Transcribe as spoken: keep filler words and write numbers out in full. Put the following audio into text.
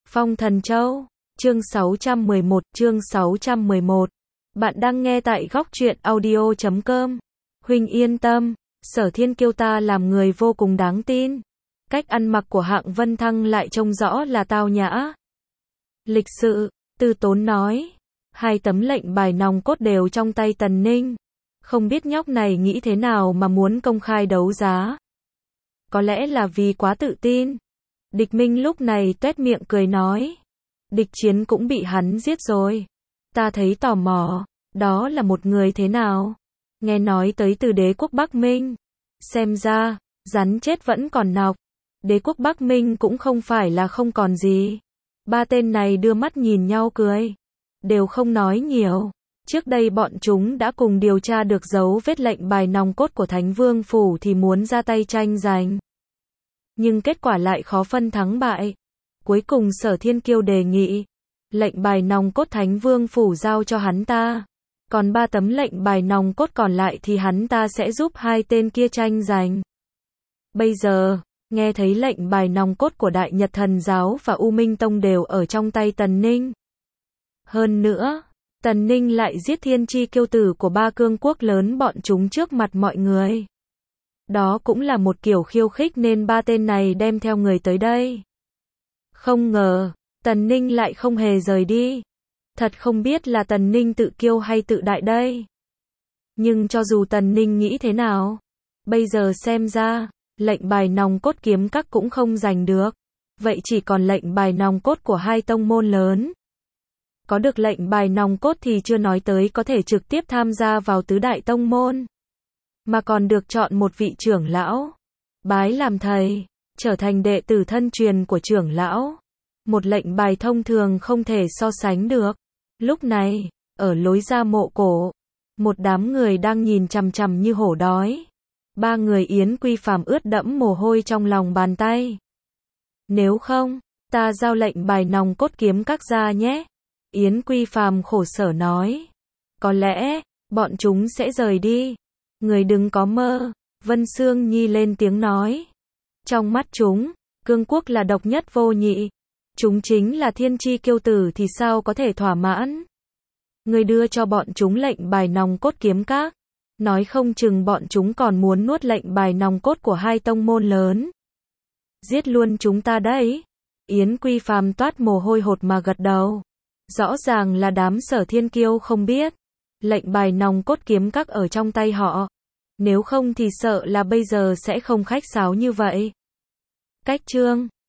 Phong Thần Châu, chương sáu trăm mười một, chương sáu trăm mười một. Bạn đang nghe tại góc truyện audio chấm com. Huynh yên tâm, Sở Thiên Kiêu ta làm người vô cùng đáng tin. Cách ăn mặc của Hạng Vân Thăng lại trông rõ là tao nhã. Lịch sự, Tư Tốn nói. Hai tấm lệnh bài nòng cốt đều trong tay Tần Ninh. Không biết nhóc này nghĩ thế nào mà muốn công khai đấu giá. Có lẽ là vì quá tự tin. Địch Minh lúc này tuét miệng cười nói. Địch Chiến cũng bị hắn giết rồi. Ta thấy tò mò, đó là một người thế nào? Nghe nói tới từ đế quốc Bắc Minh. Xem ra, rắn chết vẫn còn nọc. Đế quốc Bắc Minh cũng không phải là không còn gì. Ba tên này đưa mắt nhìn nhau cười. Đều không nói nhiều. Trước đây bọn chúng đã cùng điều tra được dấu vết lệnh bài nòng cốt của Thánh Vương Phủ thì muốn ra tay tranh giành. Nhưng kết quả lại khó phân thắng bại. Cuối cùng Sở Thiên Kiêu đề nghị. Lệnh bài nòng cốt Thánh Vương Phủ giao cho hắn ta. Còn ba tấm lệnh bài nòng cốt còn lại thì hắn ta sẽ giúp hai tên kia tranh giành. Bây giờ, nghe thấy lệnh bài nòng cốt của Đại Nhật Thần Giáo và U Minh Tông đều ở trong tay Tần Ninh. Hơn nữa, Tần Ninh lại giết thiên chi kiêu tử của ba cương quốc lớn bọn chúng trước mặt mọi người. Đó cũng là một kiểu khiêu khích nên ba tên này đem theo người tới đây. Không ngờ, Tần Ninh lại không hề rời đi. Thật không biết là Tần Ninh tự kiêu hay tự đại đây. Nhưng cho dù Tần Ninh nghĩ thế nào, bây giờ xem ra, lệnh bài nòng cốt kiếm các cũng không giành được. Vậy chỉ còn lệnh bài nòng cốt của hai tông môn lớn. Có được lệnh bài nòng cốt thì chưa nói tới có thể trực tiếp tham gia vào tứ đại tông môn. Mà còn được chọn một vị trưởng lão. Bái làm thầy, trở thành đệ tử thân truyền của trưởng lão. Một lệnh bài thông thường không thể so sánh được. Lúc này, ở lối ra mộ cổ, một đám người đang nhìn chằm chằm như hổ đói. Ba người Yến Quy Phàm ướt đẫm mồ hôi trong lòng bàn tay. Nếu không, ta giao lệnh bài nòng cốt kiếm các gia nhé. Yến Quy Phàm khổ sở nói. Có lẽ, bọn chúng sẽ rời đi. Người đừng có mơ. Vân Sương Nhi lên tiếng nói. Trong mắt chúng, cương quốc là độc nhất vô nhị. Chúng chính là thiên chi kiêu tử thì sao có thể thỏa mãn. Người đưa cho bọn chúng lệnh bài nòng cốt kiếm các. Nói không chừng bọn chúng còn muốn nuốt lệnh bài nòng cốt của hai tông môn lớn. Giết luôn chúng ta đấy. Yến Quy Phàm toát mồ hôi hột mà gật đầu. Rõ ràng là đám Sở Thiên Kiêu không biết. Lệnh bài nòng cốt kiếm các ở trong tay họ. Nếu không thì sợ là bây giờ sẽ không khách sáo như vậy. Cách chương